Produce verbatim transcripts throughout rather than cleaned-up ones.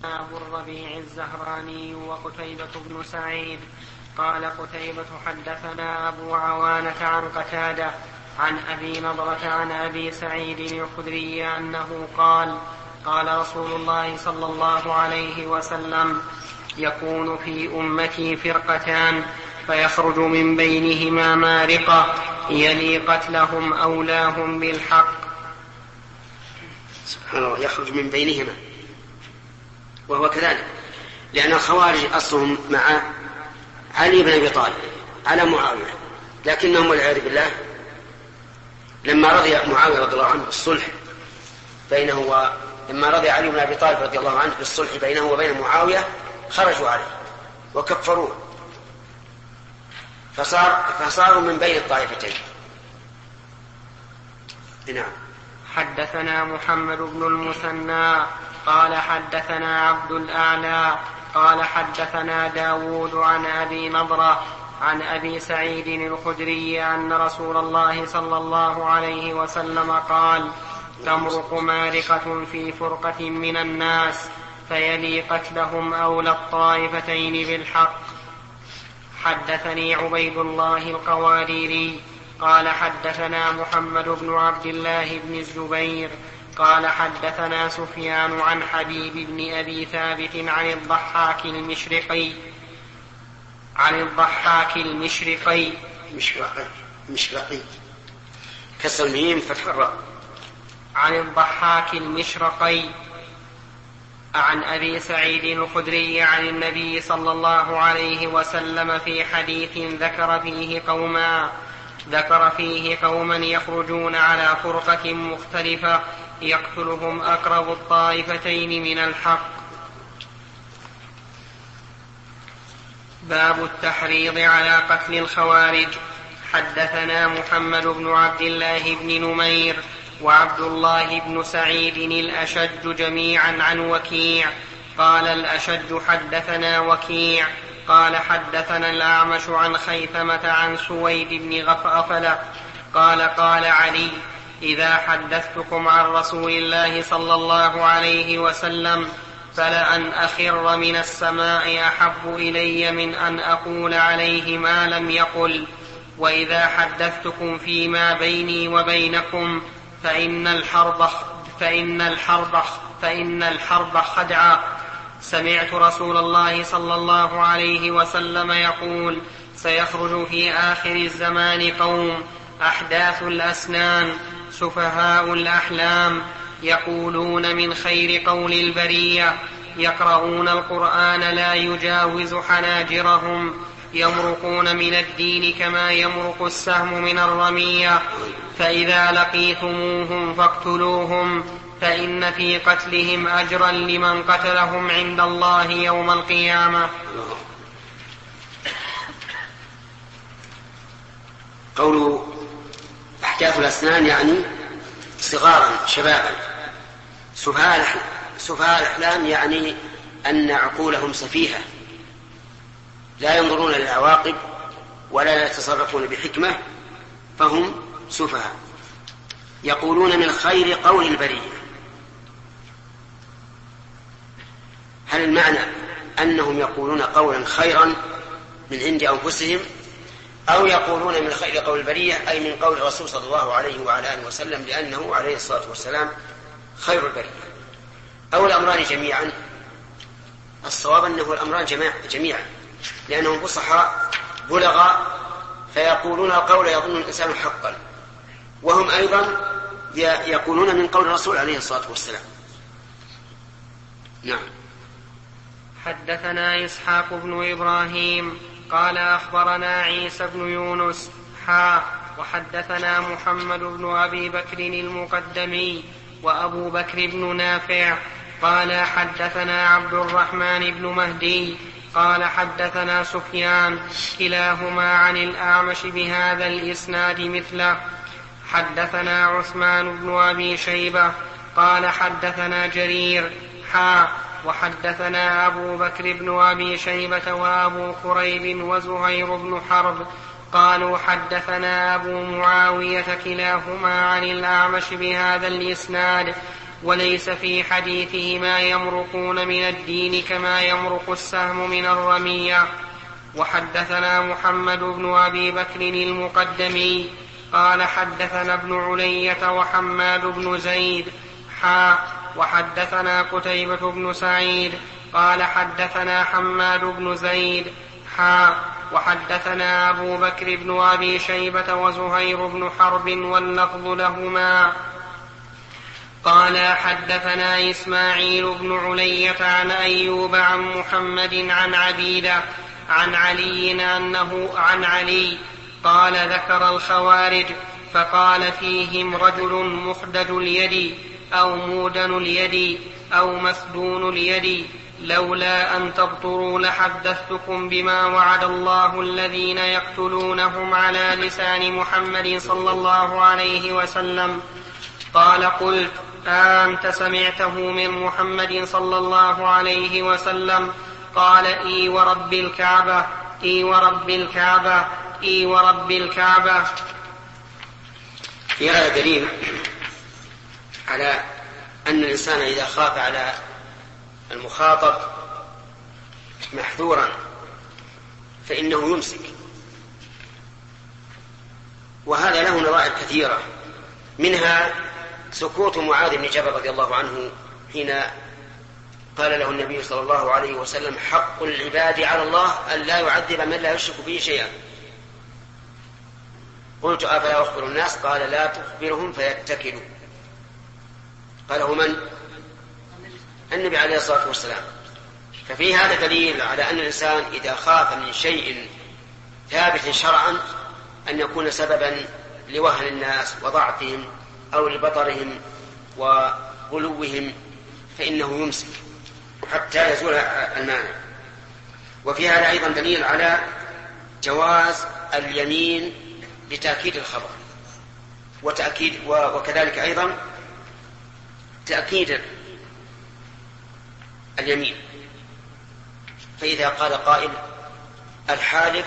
أبو الربيع الزهراني وقتيبة بن سعيد قال قتيبة حدثنا أبو عوانة عن قتادة عن أبي نضرة عن أبي سعيد الخدري أنه قال قال رسول الله صلى الله عليه وسلم يكون في أمتي فرقتان فيخرج من بينهما مارقة يلي قتلهم أولاهم بالحق. سبحان الله، يخرج من بينهما، وهو كذلك، لأن الخوارج أصلهم مع علي بن أبي طالب على معاوية، لكنهم والعياذ بالله لما رضي معاوية رضي الله عنه بالصلح بينه و... لما رضي علي بن أبي طالب رضي الله عنه بالصلح بينه وبين معاوية خرجوا عليه وكفروه، فصار فصاروا من بين الطائفتين. نعم. حدثنا محمد بن المثنى قال حدثنا عبد الأعلى قال حدثنا داود عن أبي نضرة عن أبي سعيد الخدري أن رسول الله صلى الله عليه وسلم قال تمرق مارقة في فرقة من الناس فيلي قتلهم أولى الطائفتين بالحق. حدثني عبيد الله القواريري قال حدثنا محمد بن عبد الله بن الزبير قال حدثنا سفيان عن حبيب بن أبي ثابت عن الضحاك المشرقي عن الضحاك المشرقي مشرقي مشرقي كسر الميم فتح الراء عن الضحاك المشرقي عن أبي سعيد الخدري عن النبي صلى الله عليه وسلم في حديث ذكر فيه قوما ذكر فيه قوما يخرجون على فرقة مختلفة يقتلهم أقرب الطائفتين من الحق. باب التحريض على قتل الخوارج. حدثنا محمد بن عبد الله بن نمير وعبد الله بن سعيد الأشج جميعا عن وكيع قال الأشج حدثنا وكيع قال حدثنا الأعمش عن خيثمة عن سويد بن غفلة قال قال علي إذا حدثتكم عن رسول الله صلى الله عليه وسلم فلأن أخر من السماء أحب إلي من أن أقول عليه ما لم يقل، وإذا حدثتكم فيما بيني وبينكم فإن الحرب فإن الحرب فإن الحرب خدعة. سمعت رسول الله صلى الله عليه وسلم يقول سيخرج في آخر الزمان قوم أحداث الأسنان سفهاء الأحلام يقولون من خير قول البرية يقرؤون القرآن لا يجاوز حناجرهم يمرقون من الدين كما يمرق السهم من الرمية فإذا لقيتموهم فاقتلوهم فإن في قتلهم أجرا لمن قتلهم عند الله يوم القيامة. قول أحداث الأسنان يعني صغارا شبابا. سفهاء الأحلام يعني أن عقولهم سفيهة لا ينظرون للعواقب ولا يتصرفون بحكمة فهم سفهاء. يقولون من خير قول البرية. هل المعنى أنهم يقولون قولا خيرا من عند أنفسهم أو يقولون من خير قول البرية أي من قول الرسول صلى الله عليه وعلى آله وسلم لأنه عليه الصلاة والسلام خير البرية أو الأمران جميعا؟ الصواب أنه الأمران جميعا لأنهم فصحاء بلغاء فيقولون القول يظن الإنسان حقا وهم أيضا يقولون من قول الرسول عليه الصلاة والسلام. نعم. حدثنا إسحاق بن إبراهيم قال أخبرنا عيسى بن يونس حا وحدثنا محمد بن أبي بكر المقدمي وأبو بكر بن نافع قال حدثنا عبد الرحمن بن مهدي قال حدثنا سفيان كلاهما عن الأعمش بهذا الإسناد مثله. حدثنا عثمان بن أبي شيبة قال حدثنا جرير حا وحدثنا أبو بكر بن أبي شيبة وأبو كريب وزهير بن حرب قالوا حدثنا أبو معاوية كلاهما عن الأعمش بهذا الإسناد وليس في حديثهما يمرقون من الدين كما يمرق السهم من الرمية. وحدثنا محمد بن أبي بكر المقدمي قال حدثنا ابن علية وحماد بن زيد حا وحدثنا قتيبة بن سعيد قال حدثنا حماد بن زيد حا وحدثنا أبو بكر بن أبي شيبة وزهير بن حرب واللفظ لهما قال حدثنا إسماعيل بن علية عن أيوب عن محمد عن عبيدة عن علي أنه عن علي قال ذكر الخوارج فقال فيهم رجل مخدج اليد أو مودن اليد أو مسدون اليد لولا أن تبطروا لحدثتكم بما وعد الله الذين يقتلونهم على لسان محمد صلى الله عليه وسلم. قال قلت أنت سمعته من محمد صلى الله عليه وسلم؟ قال إي ورب الكعبة إي ورب الكعبة إي ورب الكعبة. في هذا دليل على أن الإنسان إذا خاف على المخاطب محذورا فإنه يمسك، وهذا له نظائر كثيرة، منها سكوت معاذ بن جبل رضي الله عنه حين قال له النبي صلى الله عليه وسلم حق العباد على الله أن لا يعذب من لا يشرك به شيئا. قلت أفلا أخبر الناس؟ قال لا تخبرهم فيتكلوا. قاله من؟ النبي عليه الصلاة والسلام. ففي هذا دليل على أن الإنسان إذا خاف من شيء ثابت شرعا أن يكون سببا لوهن الناس وضعفهم أو لبطرهم وغلوهم فإنه يمسك حتى يزول المانع. وفي هذا أيضا دليل على جواز اليمين لتأكيد الخبر وتأكيد وكذلك أيضا تأكيد اليمين. فإذا قال قائل الحالف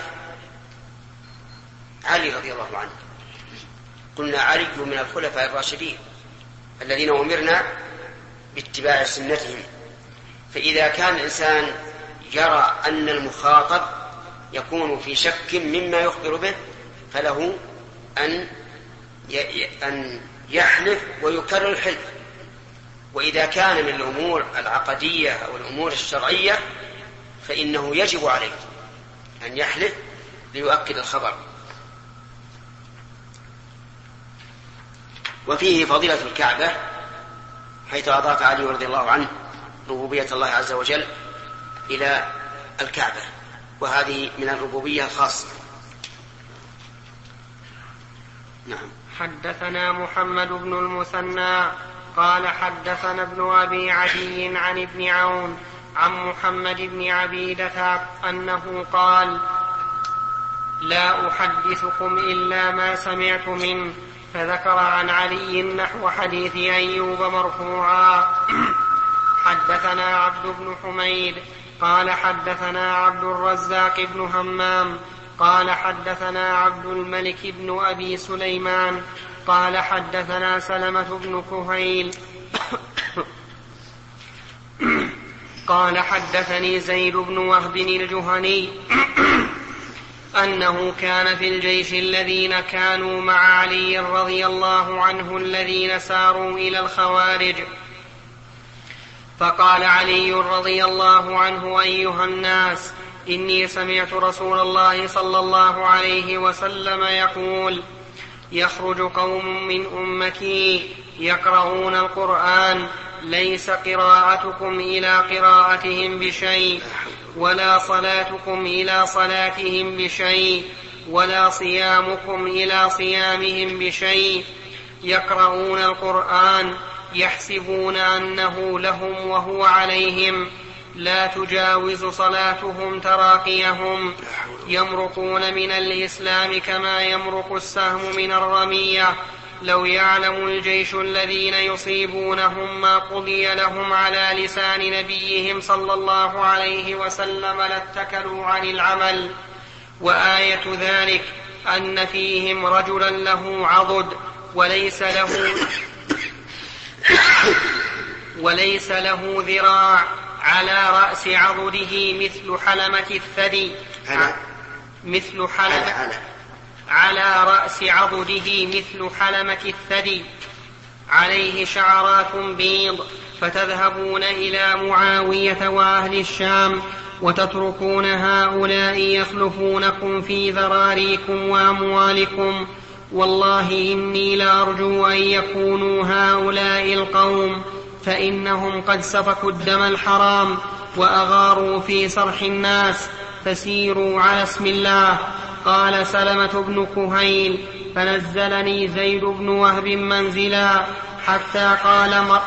علي رضي الله عنه، قلنا علي من الخلفاء الراشدين الذين أمرنا باتباع سنتهم، فإذا كان الإنسان يرى أن المخاطب يكون في شك مما يخبر به فله أن أن يحلف ويكرر الحلف. وإذا كان من الأمور العقدية أو الأمور الشرعية فإنه يجب عليه أن يحلف ليؤكد الخبر. وفيه فضيلة الكعبة حيث أضاف علي رضي الله عنه ربوبية الله عز وجل إلى الكعبة، وهذه من الربوبية الخاصة. نعم. حدثنا محمد بن المثنى قال حدثنا ابن أبي عدي عن ابن عون عن محمد بن عبيدة أنه قال لا أحدثكم إلا ما سمعت منه، فذكر عن علي نحو حديث أيوب مرفوعا. حدثنا عبد بن حميد قال حدثنا عبد الرزاق بن همام قال حدثنا عبد الملك بن أبي سليمان قال حدثنا سلمة بن كهيل قال حدثني زيد بن وهب الجهني أنه كان في الجيش الذين كانوا مع علي رضي الله عنه الذين ساروا إلى الخوارج، فقال علي رضي الله عنه أيها الناس إني سمعت رسول الله صلى الله عليه وسلم يقول يخرج قوم من أمتي يقرؤون القرآن ليس قراءتكم إلى قراءتهم بشيء ولا صلاتكم إلى صلاتهم بشيء ولا صيامكم إلى صيامهم بشيء، يقرؤون القرآن يحسبون أنه لهم وهو عليهم، لا تجاوز صلاتهم تراقيهم، يمرقون من الإسلام كما يمرق السهم من الرمية، لو يعلم الجيش الذين يصيبونهم ما قضي لهم على لسان نبيهم صلى الله عليه وسلم لاتكلوا عن العمل. وآية ذلك أن فيهم رجلا له عضد وليس له وليس له ذراع، على رأس عضده مثل حلمة الثدي، على مثل حلمة على, على رأس عضده مثل حلمة الثدي، عليه شعرات بيض، فتذهبون إلى معاوية وأهل الشام، وتتركون هؤلاء يخلفونكم في ذراريكم وأموالكم. والله إني لأرجو أن يكونوا هؤلاء القوم، فإنهم قد سفكوا الدم الحرام وأغاروا في سرح الناس، فسيروا على اسم الله. قال سلمة بن كهيل: فنزلني زيد بن وهب منزلا حتى قال مر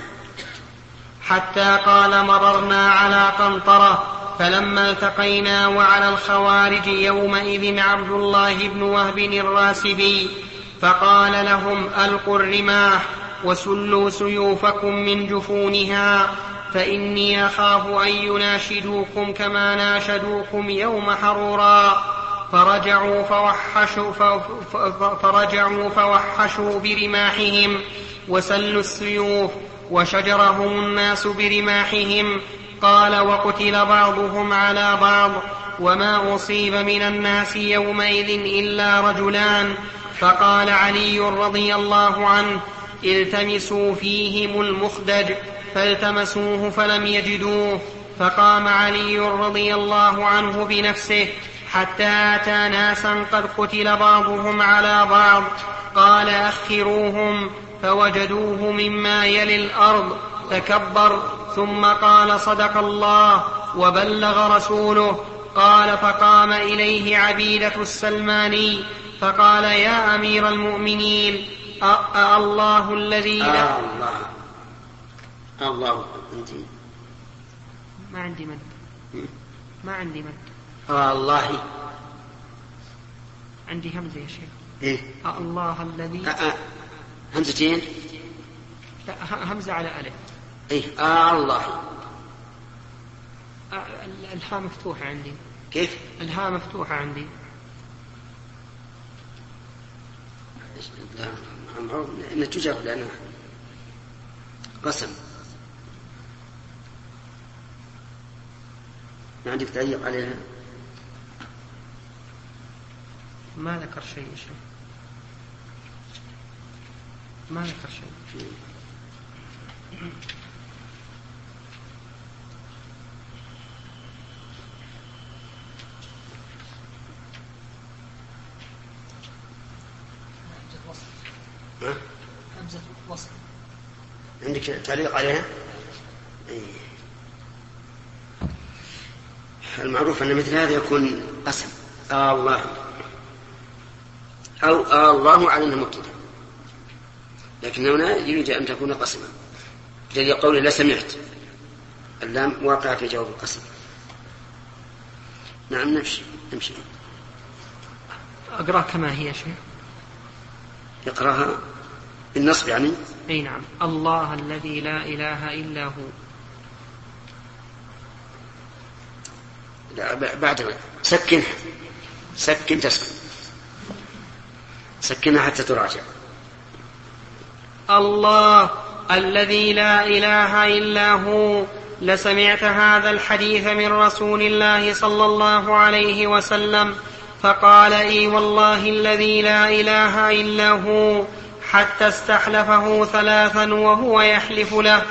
حتى قال مررنا على قنطرة، فلما التقينا وعلى الخوارج يومئذ عبد الله بن وهب الراسبي، فقال لهم: ألقوا الرماح وسلوا سيوفكم من جفونها، فإني أخاف أن يناشدوكم كما ناشدوكم يوم حرورا. فرجعوا فوحشوا, فرجعوا فوحشوا برماحهم وسلوا السيوف، وشجرهم الناس برماحهم. قال: وقتل بعضهم على بعض، وما أصيب من الناس يومئذ إلا رجلان. فقال علي رضي الله عنه: التمسوا فيهم المخدج، فالتمسوه فلم يجدوه، فقام علي رضي الله عنه بنفسه حتى أتى ناسا قد قتل بعضهم على بعض، قال: أخروهم، فوجدوه مما يلي الأرض، تكبر، ثم قال: صدق الله وبلغ رسوله. قال: فقام إليه عبيدة السلماني فقال: يا أمير المؤمنين، الله الذي لا الله الله أنت ما عندي مد ما عندي مد الله عندي همزة يا شيخ. إيه؟ الله الذي أه. همزتين؟ لا، همزة على ألف. إيه؟ آه الله. آه الهاء مفتوحة عندي. كيف؟ الهاء مفتوحة عندي. لا تجاب لأنه قسم. ما عندك تعليق عليها؟ ما ذكر شيء يا شيخ، ما ذكر شيء. همزة وصل. عندك تعليق عليها؟ إيه. المعروف أن مثل هذا يكون قسم. آه الله أو آه الله على أنه مبتدأ، لكن هنا يريد أن تكون قسما، الذي قوله لا سمعت، اللام واقع في جواب القسم. نعم نمشي نمشي. أقرأ كما هي شيء. يقرأها بالنصب يعني. أي نعم. الله الذي لا إله إلا هو. لا بعد سكنها، سكن تسكن، سكنها حتى تراجع. الله الذي لا إله إلا هو. لسمعت هذا الحديث من رسول الله صلى الله عليه وسلم، فقال: إي والله الذي لا إله إلا هو، حتى استحلفه ثلاثا وهو يحلف له.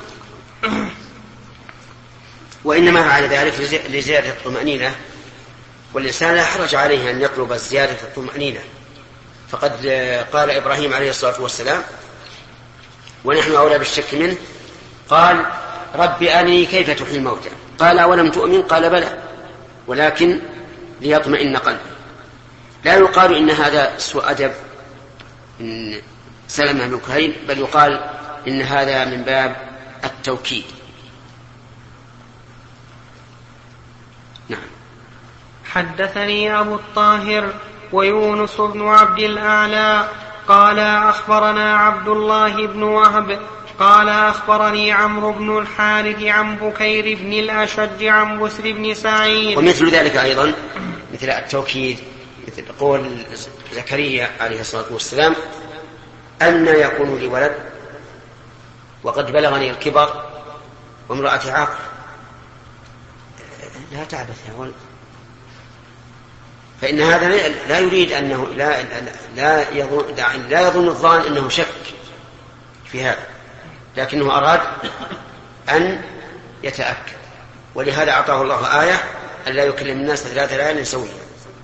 وإنما على ذلك لزيادة الطمأنينة، والإنسان لا حرج عليه أن يطلب زيادة الطمأنينة، فقد قال إبراهيم عليه الصلاة والسلام ونحن أولى بالشك منه، قال: رب أرني كيف تحيي الموتى، قال: أولم تؤمن، قال: بلى ولكن ليطمئن قلبي. لا يقال إن هذا سوء أدب إن سلمة بن كهيل، بل يقال إن هذا من باب التوكيد. نعم. حدثني أبو الطاهر ويونس بن عبد الأعلى قال: أخبرنا عبد الله بن وهب قال: أخبرني عمرو بن الحارث عن بكير بن الأشج عن بسر بن سعيد. ومثل ذلك أيضا مثل التوكيد، مثل قول زكريا عليه الصلاة والسلام: أن يكون لي ولد وقد بلغني الكبر وامرأتي عاقر، لا تعبث يا ولد. فإن هذا لا يريد أنه لا, لا, يظن, لا يظن الظان أنه شك في هذا، لكنه أراد أن يتأكد، ولهذا أعطاه الله آية أن لا يكلم الناس ثلاث ليال سويا.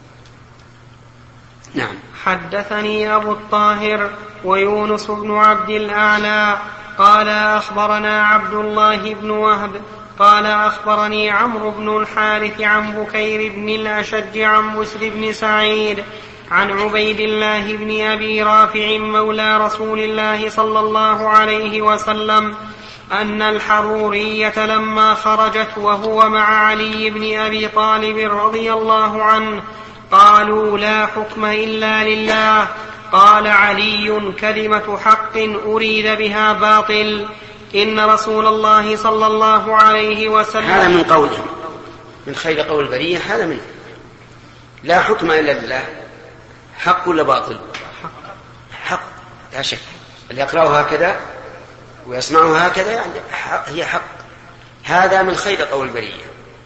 نعم. حدثني أبو الطاهر ويونس بن عبد الأعلى قال أخبرنا عبد الله بن وهب قال أخبرني عمرو بن الحارث عن بكير بن الأشج عن بسر بن سعيد عن عبيد الله بن أبي رافع مولى رسول الله صلى الله عليه وسلم أن الحرورية لما خرجت وهو مع علي بن أبي طالب رضي الله عنه قالوا لا حكم إلا لله. قال علي كلمة حق أريد بها باطل، إن رسول الله صلى الله عليه وسلم. هذا من قوله من خير قول البرية، هذا منه. لا حكم إلا لله، حق ولا باطل؟ حق لا شك، اللي يقرأه هكذا ويسمعه هكذا يعني هي حق. هذا من خير قول البرية،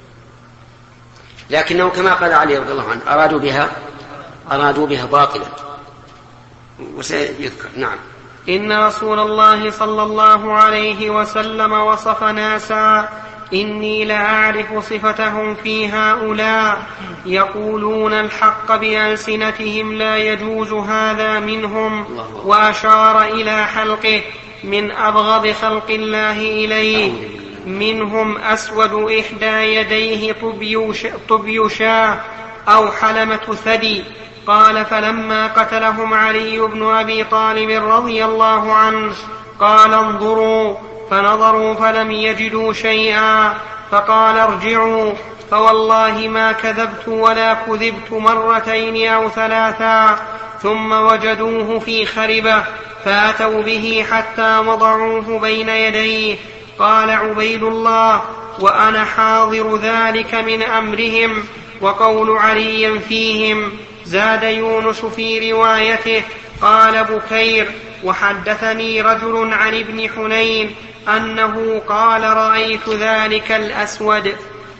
لكنه كما قال علي رضي الله عنه أرادوا بها أرادوا بها باطلا، وسيذكر. نعم. إن رسول الله صلى الله عليه وسلم وصف ناسا إني لأعرف صفتهم في هؤلاء يقولون الحق بألسنتهم لا يجوز هذا منهم، وأشار إلى حلقه من أبغض خلق الله إليه، منهم أسود إحدى يديه طبي شاه أو حلمة ثدي. قال فلما قتلهم علي بن أبي طالب رضي الله عنه قال انظروا، فنظروا فلم يجدوا شيئا، فقال ارجعوا، فوالله ما كذبت ولا كذبت مرتين أو ثلاثا. ثم وجدوه في خربة فأتوا به حتى وضعوه بين يديه. قال عبيد الله وأنا حاضر ذلك من أمرهم، وقول علي فيهم. زاد يونس في روايته قال بكير وحدثني رجل عن ابن حنين أنه قال رأيت ذلك الأسود.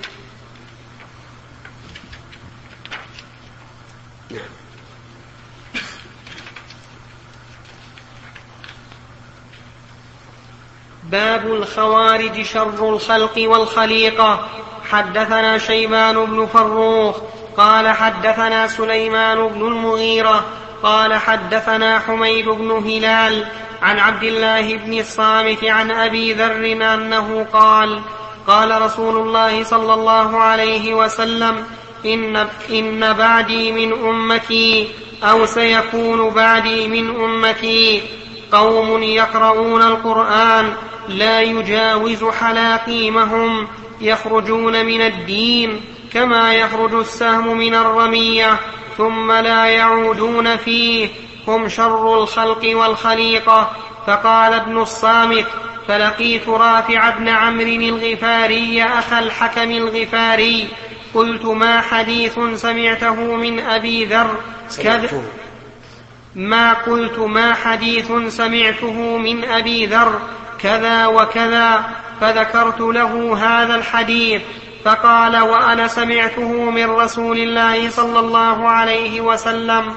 باب الخوارج شر الخلق والخليقة. حدثنا شيبان بن فروخ قال حدثنا سليمان بن المغيرة قال حدثنا حميد بن هلال عن عبد الله بن الصامت عن أبي ذر أنه قال قال رسول الله صلى الله عليه وسلم إن, إن بعدي من أمتي أو سيكون بعدي من أمتي قوم يقرؤون القرآن لا يجاوز حلاقيمهم، يخرجون من الدين كما يخرج السهم من الرمية ثم لا يعودون فيه، هم شر الخلق والخليقة. فقال ابن الصامت فلقيت رافع بن عمرو الغفاري أخا الحكم الغفاري قلت ما حديث سمعته من أبي ذر كذا ما قلت ما حديث سمعته من أبي ذر كذا وكذا، فذكرت له هذا الحديث، فقال وأنا سمعته من رسول الله صلى الله عليه وسلم.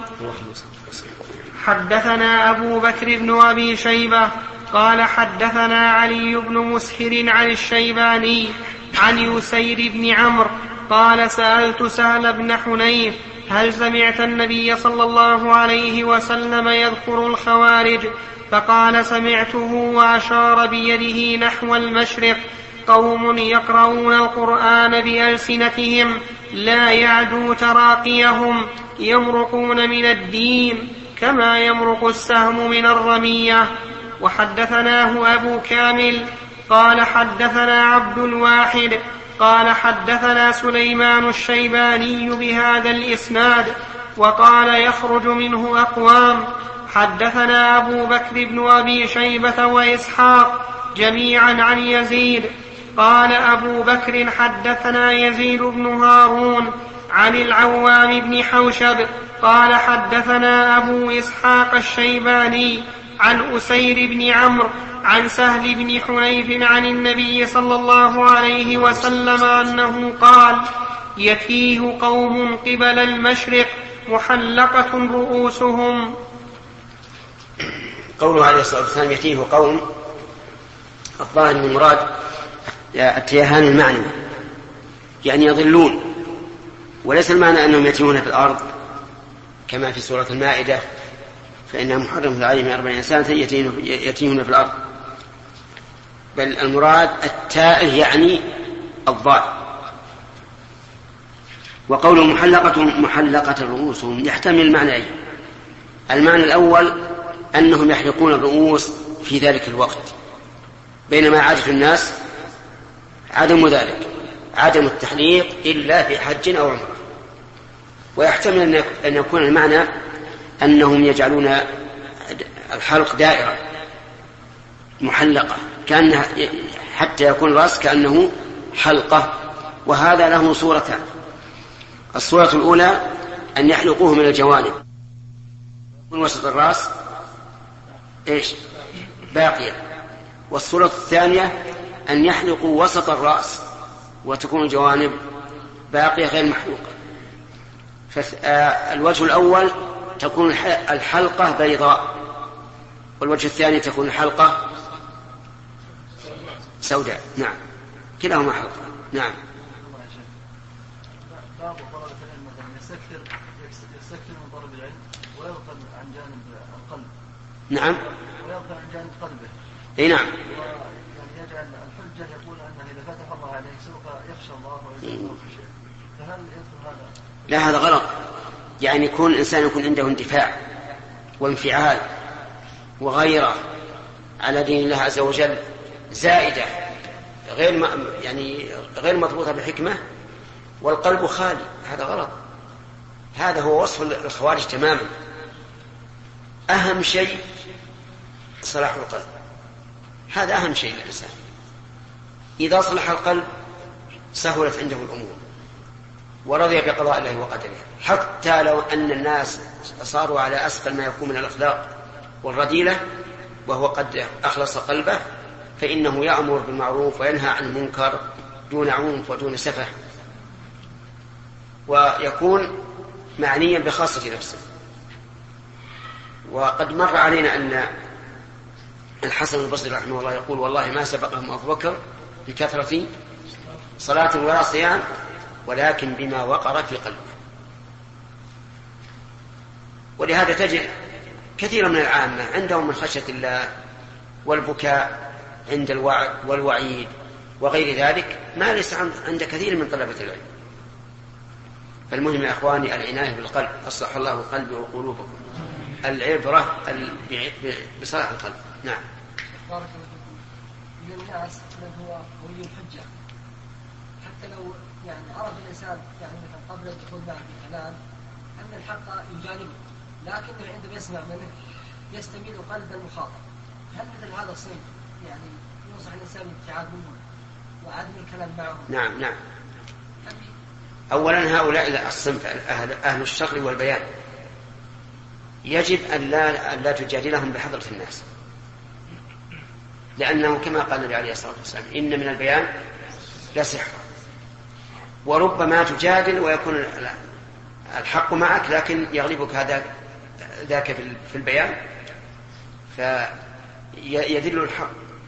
حدثنا أبو بكر بن أبي شيبة قال حدثنا علي بن مسهر عن الشيباني عن يسير بن عمرو قال سألت سهل بن حنيف هل سمعت النبي صلى الله عليه وسلم يذكر الخوارج؟ فقال سمعته وأشار بيده نحو المشرق، قوم يقرؤون القرآن بألسنتهم لا يعدو تراقيهم، يمرقون من الدين كما يمرق السهم من الرمية. وحدثناه أبو كامل قال حدثنا عبد الواحد قال حدثنا سليمان الشيباني بهذا الإسناد وقال يخرج منه أقوام. حدثنا أبو بكر بن أبي شيبة وإسحاق جميعا عن يزيد قال أبو بكر حدثنا يزيد بن هارون عن العوام بن حوشب قال حدثنا أبو إسحاق الشيباني عن أسير بن عمرو عن سهل بن حنيف عن النبي صلى الله عليه وسلم أنه قال: يتيه قوم قبل المشرق محلقة رؤوسهم. قوله عليه الصلاة والسلام يتيه قوم، الظاهر من المراد التيهان المعنى، يعني يضلون، وليس المعنى أنهم يتيهون في الأرض كما في سورة المائدة فإنها محرمة عليهم أربعين سنة يتيهون في الأرض، بل المراد التائه يعني الضال. وقول محلقة محلقة رؤوسهم يحتمل المعنى. المعنى الأول أنهم يحلقون الرؤوس في ذلك الوقت، بينما عادة الناس عدم ذلك، عدم التحليق إلا في حج أو عمرة. ويحتمل أن يكون المعنى أنهم يجعلون الحلق دائرة محلقة كأنها حتى يكون الرأس كأنه حلقة، وهذا له صورتان. الصورة الأولى أن يحلقوه من الجوانب من وسط الرأس إيش باقية، والصورة الثانية أن يحلقوا وسط الرأس وتكون الجوانب باقية غير محلوقة. فالوجه الأول تكون الحلقة بيضاء، والوجه الثاني تكون الحلقة سوداء. نعم، كلاهما حلقة. نعم. بعض طلبة العلم مثلا يستكثر يستكثر من طلب العلم ويغفل عن جانب القلب. نعم. ويغفل عن جانب قلبه. اي نعم. يعني يجعل الحجة يقول أنه إذا فتح الله عليه سوف يخشى الله ويزيده في شيء. فهل يدخل هذا؟ لا، هذا غلط. يعني يكون الإنسان يكون عنده اندفاع وانفعال وغيرة على دين الله عز وجل زائدة غير يعني غير مضبوطة بحكمة، والقلب خالي، هذا غلط. هذا هو وصف الخوارج تماما. أهم شيء صلاح القلب، هذا أهم شيء للإنسان. إذا صلح القلب سهلت عنده الأمور ورضي بقضاء الله وقدره، حتى لو أن الناس صاروا على أسفل ما يكون من الأخلاق والرذيلة وهو قد أخلص قلبه، فإنه يأمر بالمعروف وينهى عن المنكر دون عنف ودون سفه، ويكون معنيا بخاصة نفسه. وقد مر علينا أن الحسن البصري رحمه الله يقول: والله ما سبقهم أبو بكر بكثرة صلاة ولا صيام، ولكن بما وقر في قلبه. ولهذا تجد كثيرا من العامة عندهم من خشية الله والبكاء عند الوعد والوعيد وغير ذلك ما ليس عند كثير من طلبة العلم. فالمهم يا أخواني العناية بالقلب، أصلح الله قلبي وقلوبكم، العبرة بصلاح القلب. نعم. بارك الله فيكم. من الناس من هو ولي الحجة، حتى لو يعني عرف الإنسان يعني مثلا قبل الدخول معه في كلام أن الحق يجانبه، لكنه عندما يسمع منه يستميل قلب المخاطب. هل مثل هذا الصنف يعني ينصح الإنسان بالابتعاد منه وعدم الكلام معه؟ نعم نعم. أولا هؤلاء الصنف أهل, أهل الشر والبيان يجب أن لا, أن لا تجادلهم بحضرة الناس، لأنه كما قال النبي عليه الصلاة والسلام: إن من البيان لسحر. وربما تجادل ويكون الحق معك لكن يغلبك هذا ذاك في البيان فيدل الحق.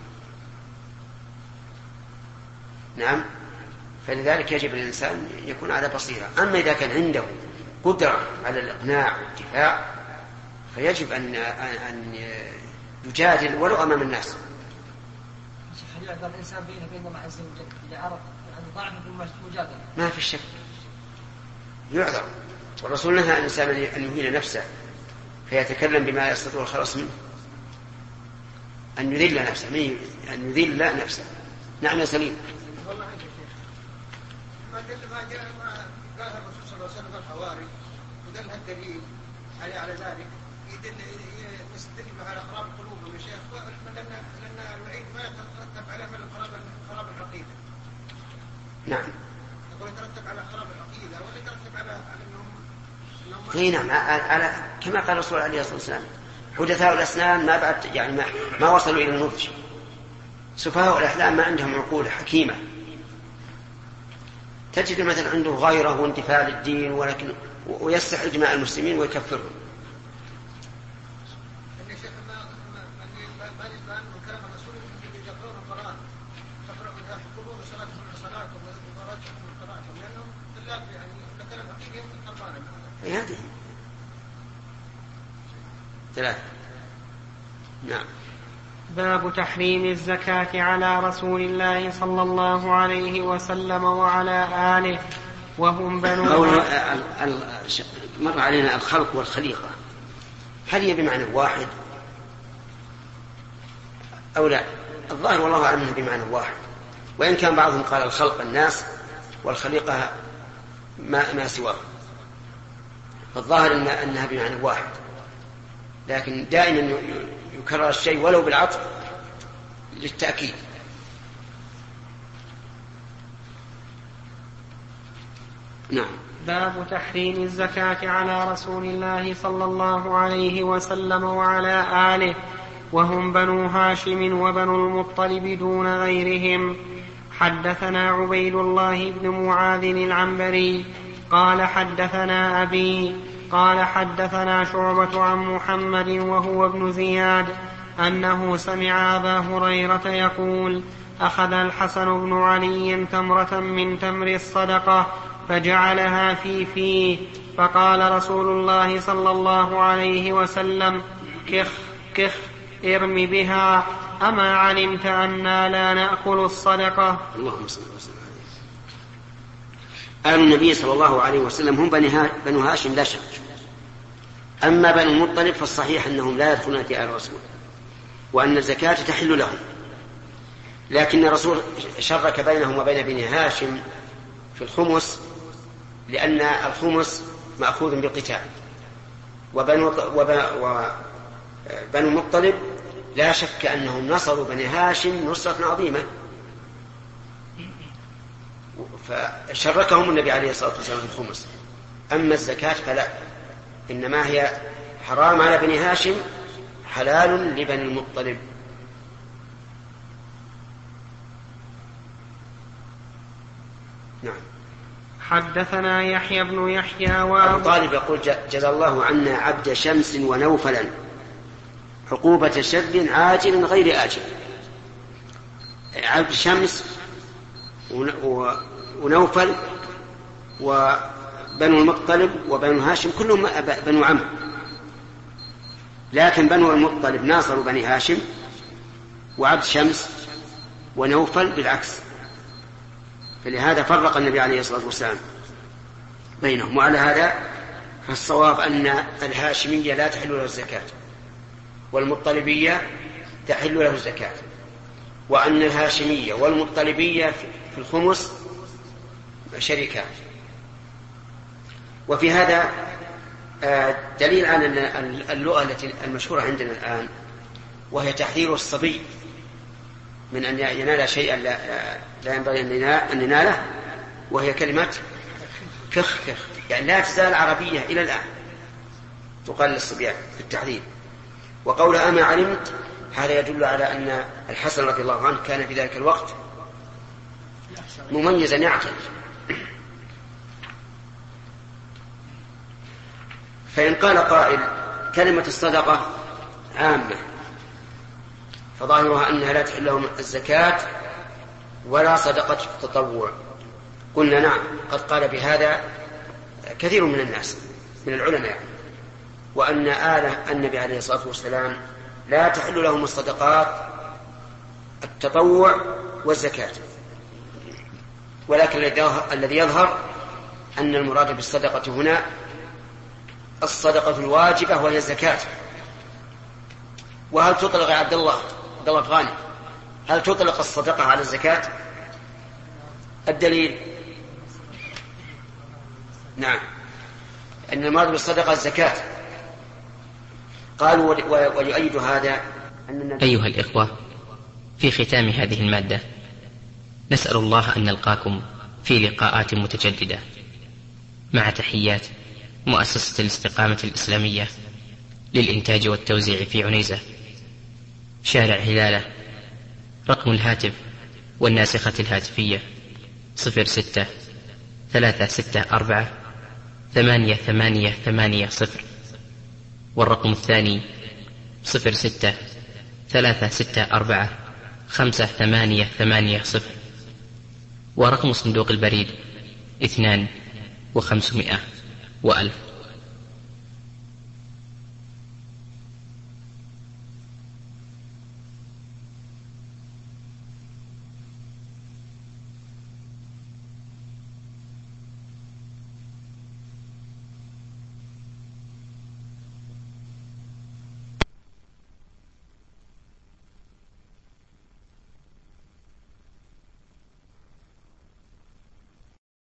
نعم. فلذلك يجب الإنسان يكون على بصيرة. أما إذا كان عنده قدرة على الإقناع والدفاع فيجب أن أن يجادل ولو أمام الناس. هل يعذر الإنسان بينه وبين الله عز وجل إذا عرف يعني ضعف في المجادلة؟ ما في شك يعذر، والرسول نهى عن الإنسان أن يهين نفسه فيتكلم بما يستطيع الخلاص منه، أن يذل نفسه، أن يذل نفسه. نعم يا سليم. والله عنك يا شيخ، ما جاء ما قالها الرسول صلى الله عليه وسلم الحواري ودلها الدليل على على ذلك يدل يستدل على خراب قلوبهم يا شيخ، لأن لأن الوعيد ما يترتب على خراب خراب العقيدة. نعم. يقول يترتب على خراب العقيدة ولا يترتب على على انهم اي نعم، على كما قال الرسول عليه الصلاة والسلام: حدثاء الأسنان ما بعد يعني ما, ما وصلوا إلى النضج. سفهاء الأحلام ما عندهم عقول حكيمة. تجد مثلا عنده غيرة واندفاع للدين ولكن ويستحل دماء المسلمين ويكفرهم. هذه ثلاثة. نعم. باب تحريم الزكاة على رسول الله صلى الله عليه وسلم وعلى آله وهم بنو. مر علينا الخلق والخليقة، هل هي بمعنى واحد أو لا؟ الظاهر والله أعلم أنه بمعنى واحد، وإن كان بعضهم قال الخلق الناس والخليقة ما, ما سواه، فالظاهر إن أنها بمعنى واحد، لكن دائما يكرر الشيء ولو بالعطف للتأكيد. نعم. باب تحريم الزكاة على رسول الله صلى الله عليه وسلم وعلى آله وهم بنو هاشم وبنو المطلب دون غيرهم. حدثنا عبيد الله بن معاذ العنبري قال حدثنا أبي قال حدثنا شعبة عن محمد وهو ابن زياد أنه سمع أبا هريرة يقول: أخذ الحسن بن علي تمرة من تمر الصدقة فجعلها في فيه، فقال رسول الله صلى الله عليه وسلم: كخ كخ ارم بها، أما علمت أنا لا نأكل الصدقة؟ اللهم صل وسلم. آل النبي صلى الله عليه وسلم هم بنو هاشم لا شك، أما بنو المطلب فالصحيح أنهم لا يدخلون في آل الرسول، وأن الزكاة تحل لهم، لكن الرسول شرك بينهم وبين بني هاشم في الخمس، لأن الخمس مأخوذ بالقتال، وبنو وبنو المطلب لا شك أنهم نصروا بني هاشم نصرة عظيمة، فشركهم النبي عليه الصلاة والسلام في الخمس. أما الزكاة فلا، إنما هي حرام على بني هاشم حلال لبني المطلب. نعم. حدثنا يحيى بن يحيى وأبو طالب يقول: جزى الله عنا عبد شمس ونوفلا عقوبة شر عاجل غير آجل. عبد شمس ونوفل وبنو المطلب وبنو هاشم كلهم بنو عم، لكن بنو المطلب ناصروا بني هاشم، وعبد شمس ونوفل بالعكس، فلهذا فرق النبي عليه الصلاة والسلام بينهم. وعلى هذا فالصواب أن الهاشمية لا تحل له الزكاة، والمطلبية تحل له الزكاة، وأن الهاشمية والمطلبية في الخمس شركات. وفي هذا دليل على اللغة التي المشهورة عندنا الآن، وهي تحذير الصبي من أن ينال شيئا لا ينبغي أن يناله، وهي كلمة كخ كخ، يعني لا تزال عربية إلى الآن تقال للصبيان في التحذير. وقول أما علمت هذا يدل على أن الحسن رضي الله عنه كان في ذلك الوقت مميزا يعقل. فإن قال قائل كلمة الصدقة عامة فظاهرها أنها لا تحل لهم الزكاة ولا صدقة التطوع، قلنا نعم، قد قال بهذا كثير من الناس من العلماء يعني. وأن آل النبي عليه الصلاة والسلام لا تحل لهم الصدقات التطوع والزكاة، ولكن الذي يظهر أن المراد بالصدقة هنا الصدقة الواجبة وهي الزكاة. وهل تطلق يا عبد الله عبد الله غانم هل تطلق الصدقة على الزكاة؟ الدليل نعم، أن المراد بالصدقة الزكاة. قالوا ويؤيد هذا أن أيها الإخوة، في ختام هذه المادة نسأل الله أن نلقاكم في لقاءات متجددة، مع تحيات مؤسسة الاستقامة الإسلامية للإنتاج والتوزيع في عنيزة، شارع هلالة. رقم الهاتف والناسخة الهاتفية صفر ستة ثلاثة ستة أربعة ثمانية ثمانية ثمانية صفر، والرقم الثاني صفر ستة ثلاثة ستة أربعة خمسة ثمانية ثمانية صفر، ورقم صندوق البريد اثنان وخمسمائة وألف.